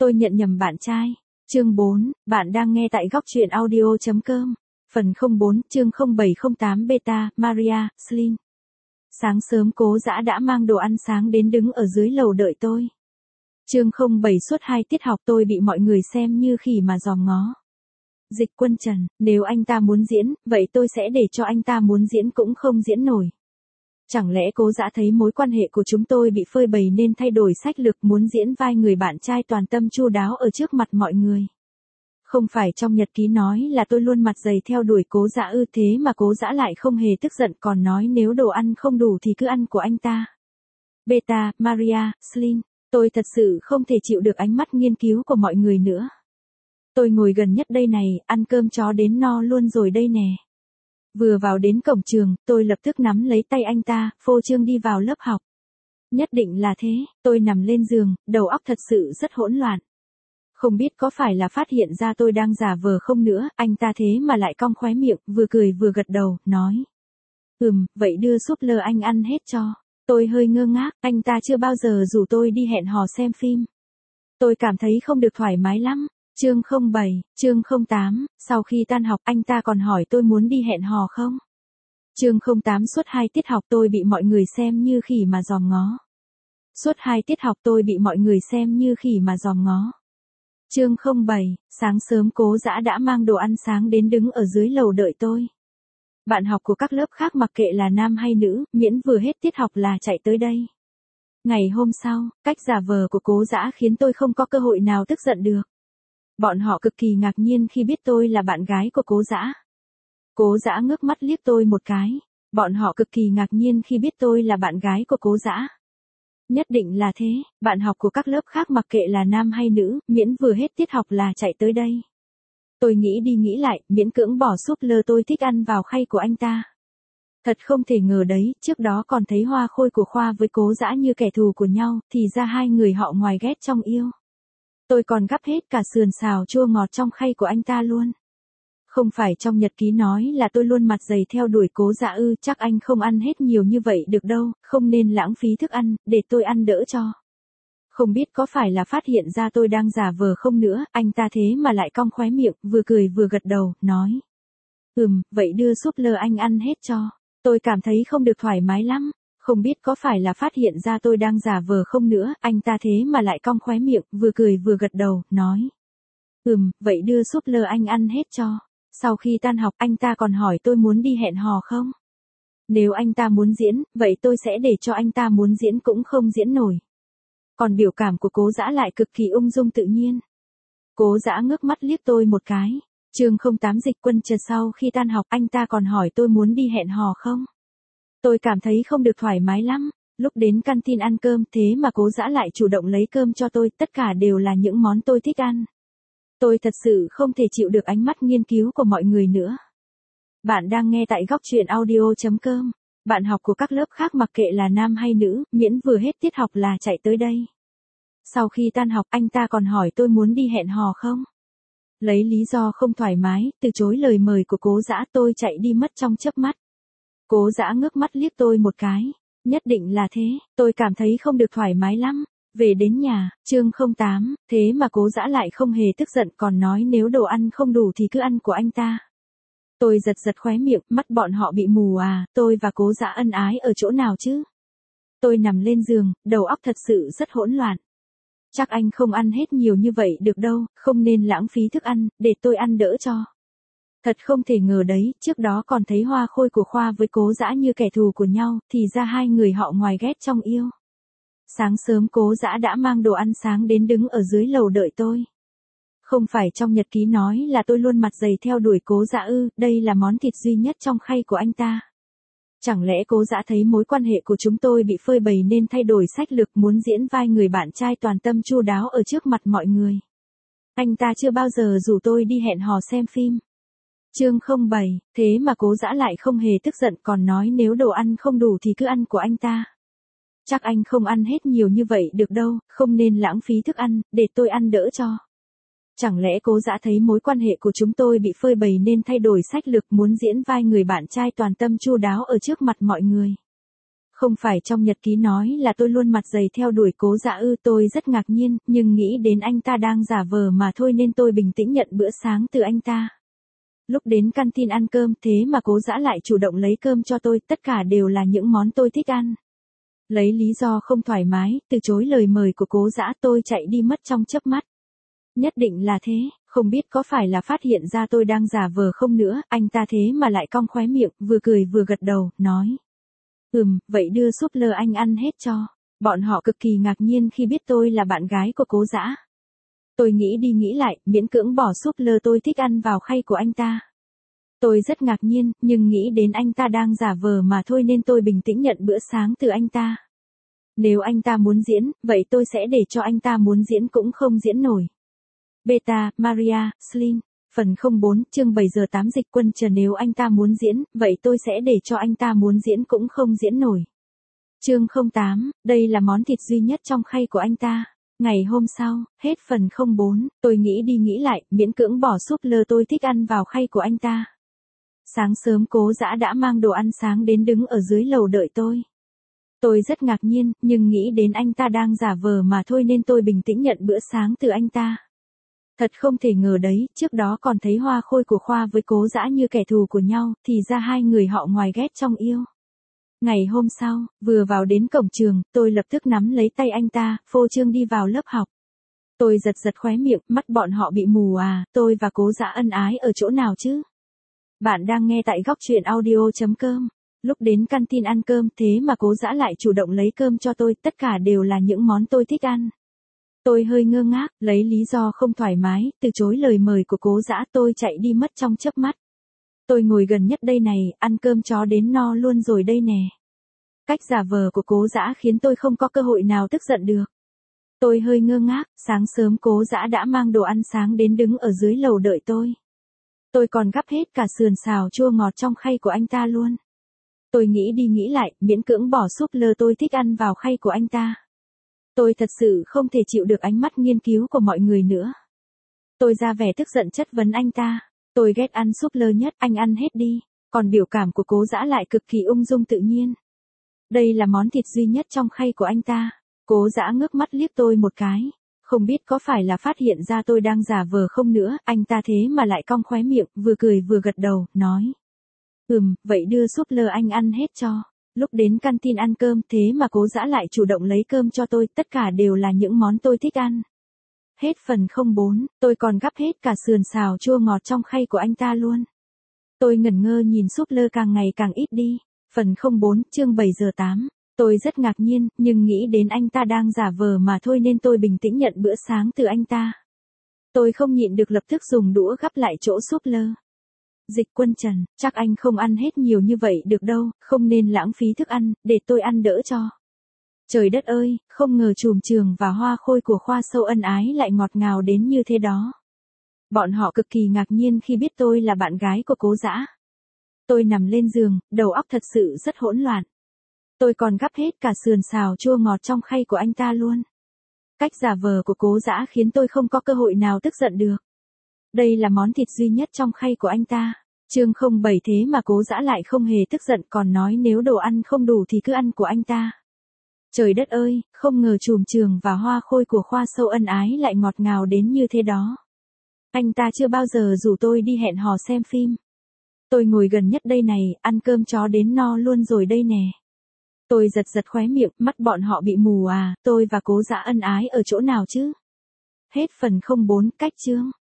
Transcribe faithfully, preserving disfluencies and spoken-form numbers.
Tôi nhận nhầm bạn trai. Chương bốn, bạn đang nghe tại góc truyện audio chấm com. Phần không bốn, chương không bảy không tám beta, Maria, Slin. Sáng sớm Cố Dã đã mang đồ ăn sáng đến đứng ở dưới lầu đợi tôi. Chương không bảy suốt hai tiết học tôi bị mọi người xem như khỉ mà dòm ngó. Dịch Quân Trần, nếu anh ta muốn diễn, vậy tôi sẽ để cho anh ta muốn diễn cũng không diễn nổi. Chẳng lẽ Cố Dã thấy mối quan hệ của chúng tôi bị phơi bày nên thay đổi sách lược muốn diễn vai người bạn trai toàn tâm chu đáo ở trước mặt mọi người. Không phải trong nhật ký nói là tôi luôn mặt dày theo đuổi Cố Dã ư, thế mà Cố Dã lại không hề tức giận còn nói nếu đồ ăn không đủ thì cứ ăn của anh ta. Beta, Maria, Slin, tôi thật sự không thể chịu được ánh mắt nghiên cứu của mọi người nữa. Tôi ngồi gần nhất đây này, ăn cơm chó đến no luôn rồi đây nè. Vừa vào đến cổng trường, tôi lập tức nắm lấy tay anh ta, phô trương đi vào lớp học. Nhất định là thế, tôi nằm lên giường, đầu óc thật sự rất hỗn loạn. Không biết có phải là phát hiện ra tôi đang giả vờ không nữa, anh ta thế mà lại cong khóe miệng, vừa cười vừa gật đầu, nói. Ừm, vậy đưa súp lơ anh ăn hết cho. Tôi hơi ngơ ngác, anh ta chưa bao giờ rủ tôi đi hẹn hò xem phim. Tôi cảm thấy không được thoải mái lắm. Chương không bảy, chương không tám, sau khi tan học anh ta còn hỏi tôi muốn đi hẹn hò không? Chương không tám suốt hai tiết học tôi bị mọi người xem như khỉ mà dòm ngó. Suốt hai tiết học tôi bị mọi người xem như khỉ mà dòm ngó. Chương không bảy, sáng sớm Cố Dã đã mang đồ ăn sáng đến đứng ở dưới lầu đợi tôi. Bạn học của các lớp khác mặc kệ là nam hay nữ, miễn vừa hết tiết học là chạy tới đây. Ngày hôm sau, cách giả vờ của Cố Dã khiến tôi không có cơ hội nào tức giận được. Bọn họ cực kỳ ngạc nhiên khi biết tôi là bạn gái của Cố Dã. Cố Dã ngước mắt liếc tôi một cái. Bọn họ cực kỳ ngạc nhiên khi biết tôi là bạn gái của Cố Dã. Nhất định là thế, bạn học của các lớp khác mặc kệ là nam hay nữ, miễn vừa hết tiết học là chạy tới đây. Tôi nghĩ đi nghĩ lại, miễn cưỡng bỏ súp lơ tôi thích ăn vào khay của anh ta. Thật không thể ngờ đấy, trước đó còn thấy Hoa Khôi của Khoa với Cố Dã như kẻ thù của nhau, thì ra hai người họ ngoài ghét trong yêu. Tôi còn gắp hết cả sườn xào chua ngọt trong khay của anh ta luôn. Không phải trong nhật ký nói là tôi luôn mặt dày theo đuổi Cố Dã ư, chắc anh không ăn hết nhiều như vậy được đâu, không nên lãng phí thức ăn, để tôi ăn đỡ cho. Không biết có phải là phát hiện ra tôi đang giả vờ không nữa, anh ta thế mà lại cong khóe miệng, vừa cười vừa gật đầu, nói. Ừm, vậy đưa súp lơ anh ăn hết cho. Tôi cảm thấy không được thoải mái lắm. Không biết có phải là phát hiện ra tôi đang giả vờ không nữa, anh ta thế mà lại cong khóe miệng, vừa cười vừa gật đầu, nói. Ừm, vậy đưa súp lơ anh ăn hết cho. Sau khi tan học anh ta còn hỏi tôi muốn đi hẹn hò không? Nếu anh ta muốn diễn, vậy tôi sẽ để cho anh ta muốn diễn cũng không diễn nổi. Còn biểu cảm của Cố Dã lại cực kỳ ung dung tự nhiên. Cố Dã ngước mắt liếc tôi một cái. Chương không tám Dịch Quân Trần sau khi tan học anh ta còn hỏi tôi muốn đi hẹn hò không? Tôi cảm thấy không được thoải mái lắm. Lúc đến canteen ăn cơm thế mà Cố Dã lại chủ động lấy cơm cho tôi, tất cả đều là những món tôi thích ăn. Tôi thật sự không thể chịu được ánh mắt nghiên cứu của mọi người nữa. Bạn đang nghe tại góc truyện audio chấm com. Bạn học của các lớp khác mặc kệ là nam hay nữ, miễn vừa hết tiết học là chạy tới đây. Sau khi tan học anh ta còn hỏi tôi muốn đi hẹn hò không? Lấy lý do không thoải mái, từ chối lời mời của Cố Dã, tôi chạy đi mất trong chớp mắt. Cố Dã ngước mắt liếc tôi một cái. Nhất định là thế, tôi cảm thấy không được thoải mái lắm. Về đến nhà, chương không tám, thế mà Cố Dã lại không hề tức giận còn nói nếu đồ ăn không đủ thì cứ ăn của anh ta. Tôi giật giật khóe miệng, mắt bọn họ bị mù à, tôi và Cố Dã ân ái ở chỗ nào chứ? Tôi nằm lên giường, đầu óc thật sự rất hỗn loạn. Chắc anh không ăn hết nhiều như vậy được đâu, không nên lãng phí thức ăn, để tôi ăn đỡ cho. Thật không thể ngờ đấy, trước đó còn thấy Hoa Khôi của Khoa với Cố Dã như kẻ thù của nhau, thì ra hai người họ ngoài ghét trong yêu. Sáng sớm Cố Dã đã mang đồ ăn sáng đến đứng ở dưới lầu đợi tôi. Không phải trong nhật ký nói là tôi luôn mặt dày theo đuổi Cố Dã ư, đây là món thịt duy nhất trong khay của anh ta. Chẳng lẽ Cố Dã thấy mối quan hệ của chúng tôi bị phơi bày nên thay đổi sách lược muốn diễn vai người bạn trai toàn tâm chu đáo ở trước mặt mọi người. Anh ta chưa bao giờ rủ tôi đi hẹn hò xem phim. Chương không bảy, thế mà Cố Dã lại không hề tức giận còn nói nếu đồ ăn không đủ thì cứ ăn của anh ta. Chắc anh không ăn hết nhiều như vậy được đâu, không nên lãng phí thức ăn, để tôi ăn đỡ cho. Chẳng lẽ Cố Dã thấy mối quan hệ của chúng tôi bị phơi bày nên thay đổi sách lược muốn diễn vai người bạn trai toàn tâm chu đáo ở trước mặt mọi người. Không phải trong nhật ký nói là tôi luôn mặt dày theo đuổi Cố Dã ư? Tôi rất ngạc nhiên, nhưng nghĩ đến anh ta đang giả vờ mà thôi nên tôi bình tĩnh nhận bữa sáng từ anh ta. Lúc đến canteen ăn cơm thế mà Cố Dã lại chủ động lấy cơm cho tôi, tất cả đều là những món tôi thích ăn. Lấy lý do không thoải mái, từ chối lời mời của Cố Dã, tôi chạy đi mất trong chớp mắt. Nhất định là thế, không biết có phải là phát hiện ra tôi đang giả vờ không nữa, anh ta thế mà lại cong khóe miệng, vừa cười vừa gật đầu, nói. Ừm, vậy đưa súp lơ anh ăn hết cho. Bọn họ cực kỳ ngạc nhiên khi biết tôi là bạn gái của Cố Dã. Tôi nghĩ đi nghĩ lại, miễn cưỡng bỏ súp lơ tôi thích ăn vào khay của anh ta. Tôi rất ngạc nhiên, nhưng nghĩ đến anh ta đang giả vờ mà thôi nên tôi bình tĩnh nhận bữa sáng từ anh ta. Nếu anh ta muốn diễn, vậy tôi sẽ để cho anh ta muốn diễn cũng không diễn nổi. Beta, Maria, Slim. Phần không bốn, chương bảy giờ tám Dịch Quân Trần. Nếu anh ta muốn diễn, vậy tôi sẽ để cho anh ta muốn diễn cũng không diễn nổi. Chương không tám, đây là món thịt duy nhất trong khay của anh ta. Ngày hôm sau, hết phần không bốn, tôi nghĩ đi nghĩ lại, miễn cưỡng bỏ súp lơ tôi thích ăn vào khay của anh ta. Sáng sớm Cố Dã đã mang đồ ăn sáng đến đứng ở dưới lầu đợi tôi. Tôi rất ngạc nhiên, nhưng nghĩ đến anh ta đang giả vờ mà thôi nên tôi bình tĩnh nhận bữa sáng từ anh ta. Thật không thể ngờ đấy, trước đó còn thấy Hoa Khôi của Khoa với Cố Dã như kẻ thù của nhau, thì ra hai người họ ngoài ghét trong yêu. Ngày hôm sau, vừa vào đến cổng trường, tôi lập tức nắm lấy tay anh ta, phô trương đi vào lớp học. Tôi giật giật khóe miệng, mắt bọn họ bị mù à, tôi và Cố Dã ân ái ở chỗ nào chứ? Bạn đang nghe tại góc truyện audio chấm com. Lúc đến canteen ăn cơm thế mà Cố Dã lại chủ động lấy cơm cho tôi, tất cả đều là những món tôi thích ăn. Tôi hơi ngơ ngác, lấy lý do không thoải mái, từ chối lời mời của Cố Dã, tôi chạy đi mất trong chớp mắt. Tôi ngồi gần nhất đây này, ăn cơm chó đến no luôn rồi đây nè. Cách giả vờ của Cố Dã khiến tôi không có cơ hội nào tức giận được. Tôi hơi ngơ ngác, sáng sớm Cố Dã đã mang đồ ăn sáng đến đứng ở dưới lầu đợi tôi. Tôi còn gắp hết cả sườn xào chua ngọt trong khay của anh ta luôn. Tôi nghĩ đi nghĩ lại, miễn cưỡng bỏ súp lơ tôi thích ăn vào khay của anh ta. Tôi thật sự không thể chịu được ánh mắt nghiên cứu của mọi người nữa. Tôi ra vẻ tức giận chất vấn anh ta. Tôi ghét ăn súp lơ nhất, anh ăn hết đi. Còn biểu cảm của Cố Dã lại cực kỳ ung dung tự nhiên. Đây là món thịt duy nhất trong khay của anh ta. Cố Dã ngước mắt liếc tôi một cái. Không biết có phải là phát hiện ra tôi đang giả vờ không nữa, anh ta thế mà lại cong khóe miệng, vừa cười vừa gật đầu, nói. Ừm, vậy đưa súp lơ anh ăn hết cho. Lúc đến canteen ăn cơm thế mà Cố Dã lại chủ động lấy cơm cho tôi, tất cả đều là những món tôi thích ăn. Hết phần không bốn, tôi còn gắp hết cả sườn xào chua ngọt trong khay của anh ta luôn. Tôi ngẩn ngơ nhìn súp lơ càng ngày càng ít đi. Phần không bốn, chương bảy giờ tám. Tôi rất ngạc nhiên, nhưng nghĩ đến anh ta đang giả vờ mà thôi nên tôi bình tĩnh nhận bữa sáng từ anh ta. Tôi không nhịn được lập tức dùng đũa gắp lại chỗ súp lơ. Dịch Quân Trần, chắc anh không ăn hết nhiều như vậy được đâu, không nên lãng phí thức ăn, để tôi ăn đỡ cho. Trời đất ơi, không ngờ Trùm Trường và Hoa Khôi của Khoa Sâu ân ái lại ngọt ngào đến như thế đó. Bọn họ cực kỳ ngạc nhiên khi biết tôi là bạn gái của Cố Dã. Tôi nằm lên giường, đầu óc thật sự rất hỗn loạn. Tôi còn gắp hết cả sườn xào chua ngọt trong khay của anh ta luôn. Cách giả vờ của Cố Dã khiến tôi không có cơ hội nào tức giận được. Đây là món thịt duy nhất trong khay của anh ta. Chương không bảy thế mà Cố Dã lại không hề tức giận, còn nói nếu đồ ăn không đủ thì cứ ăn của anh ta. Trời đất ơi, không ngờ Trùm Trường và Hoa Khôi của Khoa Sâu ân ái lại ngọt ngào đến như thế đó. Anh ta chưa bao giờ rủ tôi đi hẹn hò xem phim. Tôi ngồi gần nhất đây này, ăn cơm chó đến no luôn rồi đây nè. Tôi giật giật khóe miệng, mắt bọn họ bị mù à, tôi và Cố Dã ân ái ở chỗ nào chứ? Hết phần không bốn, cách chương.